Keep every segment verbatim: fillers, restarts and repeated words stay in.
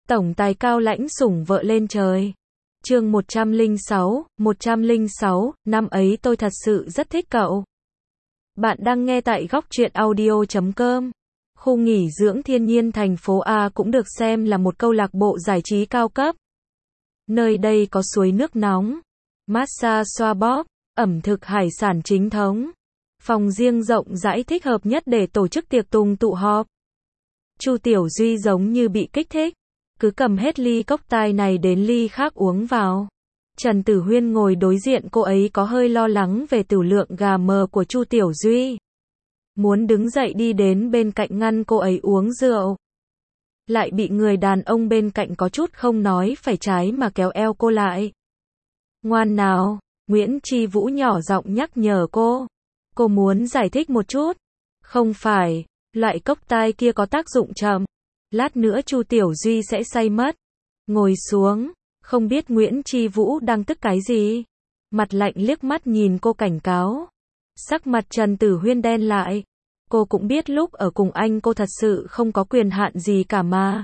Tổng tài cao lãnh sủng vợ lên trời. Chương một trăm lẻ sáu, một trăm lẻ sáu, năm ấy tôi thật sự rất thích cậu. Bạn đang nghe tại góc truyện audio chấm com. Khu nghỉ dưỡng thiên nhiên thành phố A cũng được xem là một câu lạc bộ giải trí cao cấp. Nơi đây có suối nước nóng, massage xoa bóp, ẩm thực hải sản chính thống, phòng riêng rộng rãi thích hợp nhất để tổ chức tiệc tùng tụ họp. Chu Tiểu Duy giống như bị kích thích, cứ cầm hết ly cocktail này đến ly khác uống vào. Trần Tử Huyên ngồi đối diện cô ấy có hơi lo lắng về tử lượng gà mờ của Chu Tiểu Duy. Muốn đứng dậy đi đến bên cạnh ngăn cô ấy uống rượu. Lại bị người đàn ông bên cạnh có chút không nói phải trái mà kéo eo cô lại. Ngoan nào, Nguyễn Chi Vũ nhỏ giọng nhắc nhở cô. Cô muốn giải thích một chút. Không phải, loại cocktail kia có tác dụng chậm. Lát nữa Chu Tiểu Duy sẽ say mất. Ngồi xuống, không biết Nguyễn Chi Vũ đang tức cái gì. Mặt lạnh liếc mắt nhìn cô cảnh cáo. Sắc mặt Trần Tử Huyên đen lại. Cô cũng biết lúc ở cùng anh cô thật sự không có quyền hạn gì cả mà.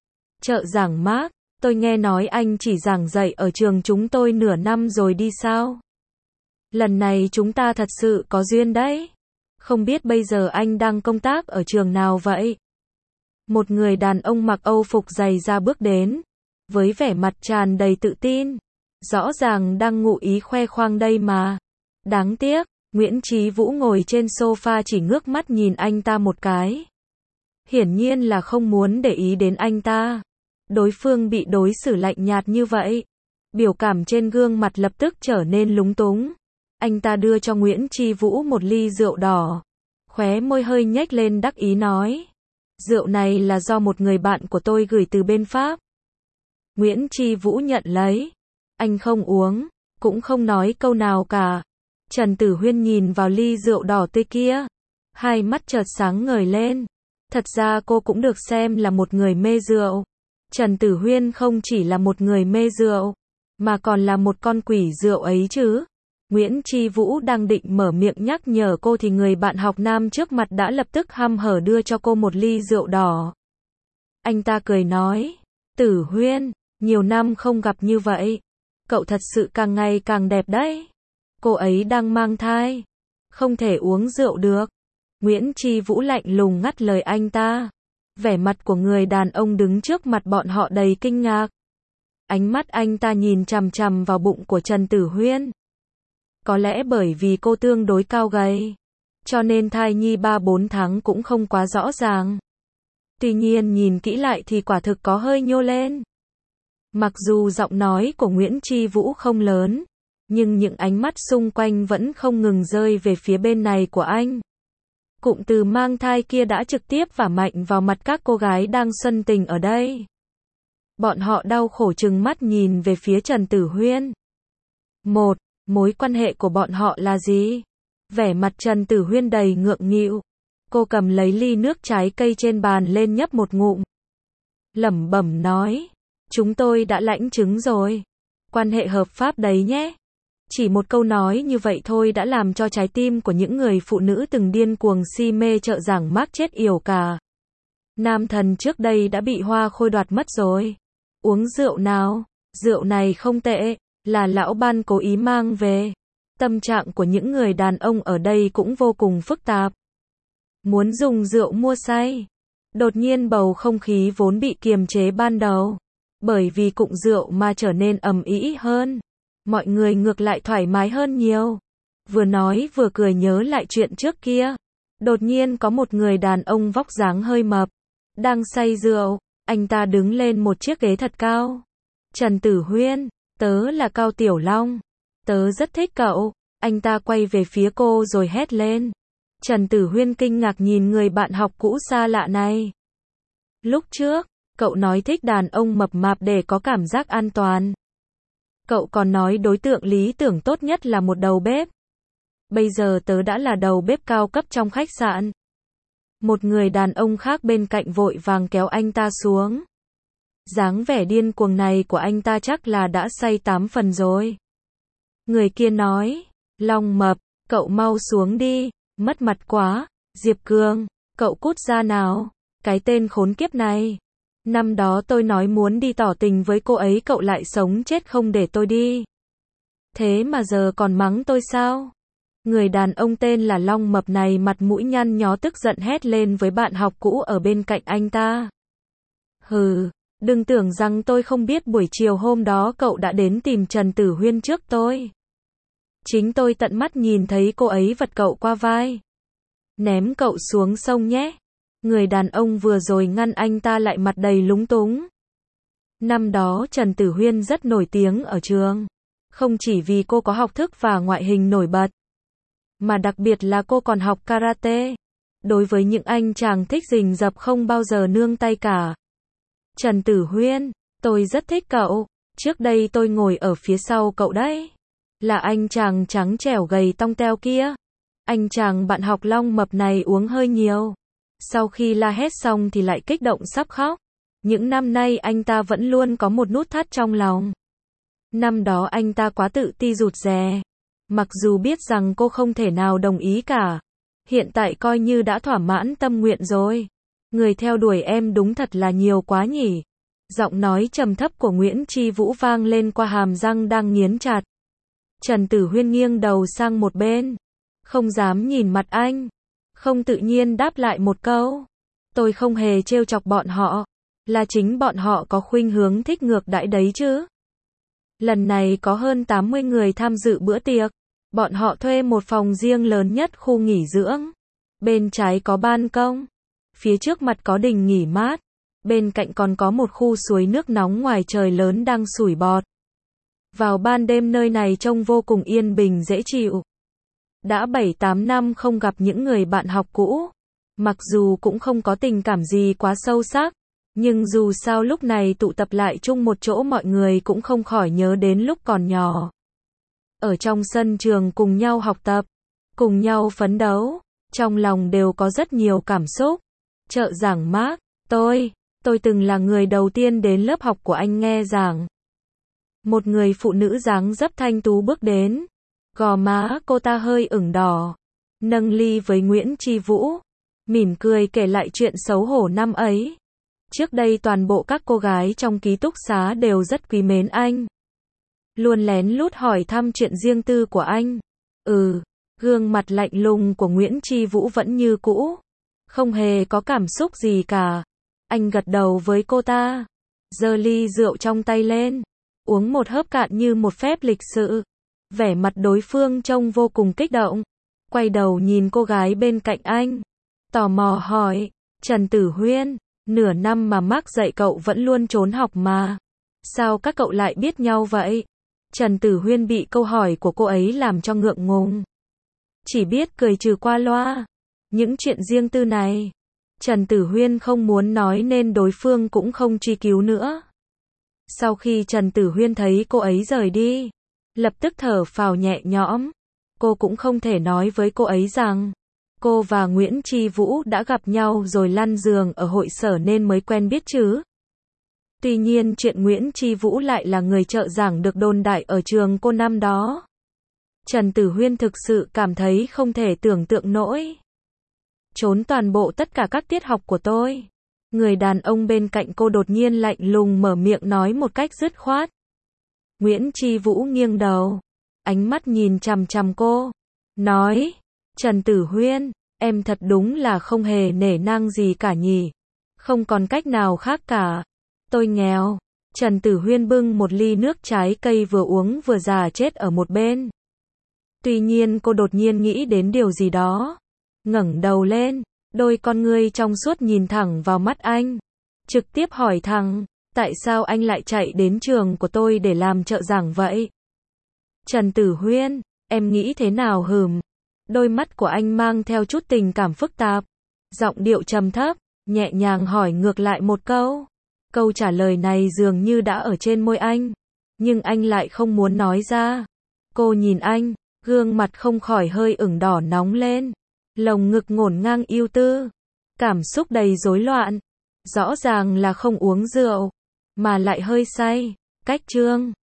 Trợ giảng Mark, tôi nghe nói anh chỉ giảng dạy ở trường chúng tôi nửa năm rồi đi sao? Lần này chúng ta thật sự có duyên đấy. Không biết bây giờ anh đang công tác ở trường nào vậy? Một người đàn ông mặc Âu phục dày ra bước đến, với vẻ mặt tràn đầy tự tin. Rõ ràng đang ngụ ý khoe khoang đây mà. Đáng tiếc, Nguyễn Chí Vũ ngồi trên sofa chỉ ngước mắt nhìn anh ta một cái. Hiển nhiên là không muốn để ý đến anh ta. Đối phương bị đối xử lạnh nhạt như vậy. Biểu cảm trên gương mặt lập tức trở nên lúng túng. Anh ta đưa cho Nguyễn Chi Vũ một ly rượu đỏ. Khóe môi hơi nhếch lên đắc ý nói. Rượu này là do một người bạn của tôi gửi từ bên Pháp. Nguyễn Chi Vũ nhận lấy. Anh không uống, cũng không nói câu nào cả. Trần Tử Huyên nhìn vào ly rượu đỏ tươi kia. Hai mắt chợt sáng ngời lên. Thật ra cô cũng được xem là một người mê rượu. Trần Tử Huyên không chỉ là một người mê rượu, mà còn là một con quỷ rượu ấy chứ. Nguyễn Chi Vũ đang định mở miệng nhắc nhở cô thì người bạn học nam trước mặt đã lập tức hăm hở đưa cho cô một ly rượu đỏ. Anh ta cười nói, Tử Huyên, nhiều năm không gặp như vậy. Cậu thật sự càng ngày càng đẹp đấy. Cô ấy đang mang thai. Không thể uống rượu được. Nguyễn Chi Vũ lạnh lùng ngắt lời anh ta. Vẻ mặt của người đàn ông đứng trước mặt bọn họ đầy kinh ngạc. Ánh mắt anh ta nhìn chằm chằm vào bụng của Trần Tử Huyên. Có lẽ bởi vì cô tương đối cao gầy, cho nên thai nhi ba bốn tháng cũng không quá rõ ràng. Tuy nhiên nhìn kỹ lại thì quả thực có hơi nhô lên. Mặc dù giọng nói của Nguyễn Chi Vũ không lớn, nhưng những ánh mắt xung quanh vẫn không ngừng rơi về phía bên này của anh. Cụm từ mang thai kia đã trực tiếp vả mạnh vào mặt các cô gái đang xuân tình ở đây. Bọn họ đau khổ trừng mắt nhìn về phía Trần Tử Huyên. Một, mối quan hệ của bọn họ là gì? Vẻ mặt Trần Tử Huyên đầy ngượng nghịu. Cô cầm lấy ly nước trái cây trên bàn lên nhấp một ngụm. Lẩm bẩm nói, chúng tôi đã lãnh chứng rồi. Quan hệ hợp pháp đấy nhé. Chỉ một câu nói như vậy thôi đã làm cho trái tim của những người phụ nữ từng điên cuồng si mê Trợ giảng Mark chết yểu cả. Nam thần trước đây đã bị Hoa Khôi đoạt mất rồi. Uống rượu nào, rượu này không tệ, là lão ban cố ý mang về. Tâm trạng của những người đàn ông ở đây cũng vô cùng phức tạp. Muốn dùng rượu mua say. Đột nhiên bầu không khí vốn bị kiềm chế ban đầu. Bởi vì cụng rượu mà trở nên ầm ĩ hơn. Mọi người ngược lại thoải mái hơn nhiều. Vừa nói vừa cười nhớ lại chuyện trước kia. Đột nhiên có một người đàn ông vóc dáng hơi mập. Đang say rượu. Anh ta đứng lên một chiếc ghế thật cao. Trần Tử Huyên, tớ là Cao Tiểu Long. Tớ rất thích cậu. Anh ta quay về phía cô rồi hét lên. Trần Tử Huyên kinh ngạc nhìn người bạn học cũ xa lạ này. Lúc trước, cậu nói thích đàn ông mập mạp để có cảm giác an toàn. Cậu còn nói đối tượng lý tưởng tốt nhất là một đầu bếp. Bây giờ tớ đã là đầu bếp cao cấp trong khách sạn. Một người đàn ông khác bên cạnh vội vàng kéo anh ta xuống. Dáng vẻ điên cuồng này của anh ta chắc là đã say tám phần rồi. Người kia nói, Long mập, cậu mau xuống đi, mất mặt quá. Diệp Cường, cậu cút ra nào, cái tên khốn kiếp này. Năm đó tôi nói muốn đi tỏ tình với cô ấy, cậu lại sống chết không để tôi đi. Thế mà giờ còn mắng tôi sao? Người đàn ông tên là Long Mập này mặt mũi nhăn nhó tức giận hét lên với bạn học cũ ở bên cạnh anh ta. Hừ, đừng tưởng rằng tôi không biết buổi chiều hôm đó cậu đã đến tìm Trần Tử Huyên trước tôi. Chính tôi tận mắt nhìn thấy cô ấy vật cậu qua vai. Ném cậu xuống sông nhé. Người đàn ông vừa rồi ngăn anh ta lại mặt đầy lúng túng. Năm đó Trần Tử Huyên rất nổi tiếng ở trường. Không chỉ vì cô có học thức và ngoại hình nổi bật, mà đặc biệt là cô còn học karate. Đối với những anh chàng thích rình rập không bao giờ nương tay cả. Trần Tử Huyên, tôi rất thích cậu. Trước đây tôi ngồi ở phía sau cậu đấy. Là anh chàng trắng trẻo gầy tong teo kia. Anh chàng bạn học Long Mập này uống hơi nhiều. Sau khi la hét xong thì lại kích động sắp khóc. Những năm nay anh ta vẫn luôn có một nút thắt trong lòng. Năm đó anh ta quá tự ti rụt rè. Mặc dù biết rằng cô không thể nào đồng ý cả. Hiện tại coi như đã thỏa mãn tâm nguyện rồi. Người theo đuổi em đúng thật là nhiều quá nhỉ. Giọng nói trầm thấp của Nguyễn Chi Vũ vang lên qua hàm răng đang nghiến chặt. Trần Tử Huyên nghiêng đầu sang một bên. Không dám nhìn mặt anh. Không tự nhiên đáp lại một câu. Tôi không hề trêu chọc bọn họ. Là chính bọn họ có khuynh hướng thích ngược đãi đấy chứ. Lần này có hơn tám mươi người tham dự bữa tiệc. Bọn họ thuê một phòng riêng lớn nhất khu nghỉ dưỡng. Bên trái có ban công. Phía trước mặt có đình nghỉ mát. Bên cạnh còn có một khu suối nước nóng ngoài trời lớn đang sủi bọt. Vào ban đêm nơi này trông vô cùng yên bình dễ chịu. Đã bảy tám năm không gặp những người bạn học cũ. Mặc dù cũng không có tình cảm gì quá sâu sắc. Nhưng dù sao lúc này tụ tập lại chung một chỗ mọi người cũng không khỏi nhớ đến lúc còn nhỏ. Ở trong sân trường cùng nhau học tập. Cùng nhau phấn đấu. Trong lòng đều có rất nhiều cảm xúc. Trợ giảng Mark, tôi, tôi từng là người đầu tiên đến lớp học của anh nghe giảng. Một người phụ nữ dáng dấp thanh tú bước đến. Gò má cô ta hơi ửng đỏ. Nâng ly với Nguyễn Chi Vũ. Mỉm cười kể lại chuyện xấu hổ năm ấy. Trước đây toàn bộ các cô gái trong ký túc xá đều rất quý mến anh. Luôn lén lút hỏi thăm chuyện riêng tư của anh. Ừ, gương mặt lạnh lùng của Nguyễn Chi Vũ vẫn như cũ. Không hề có cảm xúc gì cả. Anh gật đầu với cô ta. Giơ ly rượu trong tay lên. Uống một hớp cạn như một phép lịch sự. Vẻ mặt đối phương trông vô cùng kích động. Quay đầu nhìn cô gái bên cạnh anh. Tò mò hỏi. Trần Tử Huyên, nửa năm mà Mark dạy cậu vẫn luôn trốn học mà. Sao các cậu lại biết nhau vậy? Trần Tử Huyên bị câu hỏi của cô ấy làm cho ngượng ngùng. Chỉ biết cười trừ qua loa. Những chuyện riêng tư này, Trần Tử Huyên không muốn nói nên đối phương cũng không truy cứu nữa. Sau khi Trần Tử Huyên thấy cô ấy rời đi, lập tức thở phào nhẹ nhõm. Cô cũng không thể nói với cô ấy rằng cô và Nguyễn Chi Vũ đã gặp nhau rồi lăn giường ở hội sở nên mới quen biết chứ. Tuy nhiên chuyện Nguyễn Chi Vũ lại là người trợ giảng được đồn đại ở trường cô năm đó. Trần Tử Huyên thực sự cảm thấy không thể tưởng tượng nổi. Trốn toàn bộ tất cả các tiết học của tôi. Người đàn ông bên cạnh cô đột nhiên lạnh lùng mở miệng nói một cách dứt khoát. Nguyễn Chi Vũ nghiêng đầu. Ánh mắt nhìn chằm chằm cô. Nói. Trần Tử Huyên, em thật đúng là không hề nể nang gì cả nhỉ. Không còn cách nào khác cả. Tôi nghèo. Trần Tử Huyên bưng một ly nước trái cây vừa uống vừa già chết ở một bên. Tuy nhiên cô đột nhiên nghĩ đến điều gì đó. Ngẩng đầu lên, đôi con ngươi trong suốt nhìn thẳng vào mắt anh. Trực tiếp hỏi thẳng, tại sao anh lại chạy đến trường của tôi để làm trợ giảng vậy? Trần Tử Huyên, em nghĩ thế nào hừm? Đôi mắt của anh mang theo chút tình cảm phức tạp. Giọng điệu trầm thấp, nhẹ nhàng hỏi ngược lại một câu. Câu trả lời này dường như đã ở trên môi anh. Nhưng anh lại không muốn nói ra. Cô nhìn anh, gương mặt không khỏi hơi ửng đỏ nóng lên. Lồng ngực ngổn ngang ưu tư. Cảm xúc đầy rối loạn. Rõ ràng là không uống rượu. Mà lại hơi say. Cách chương.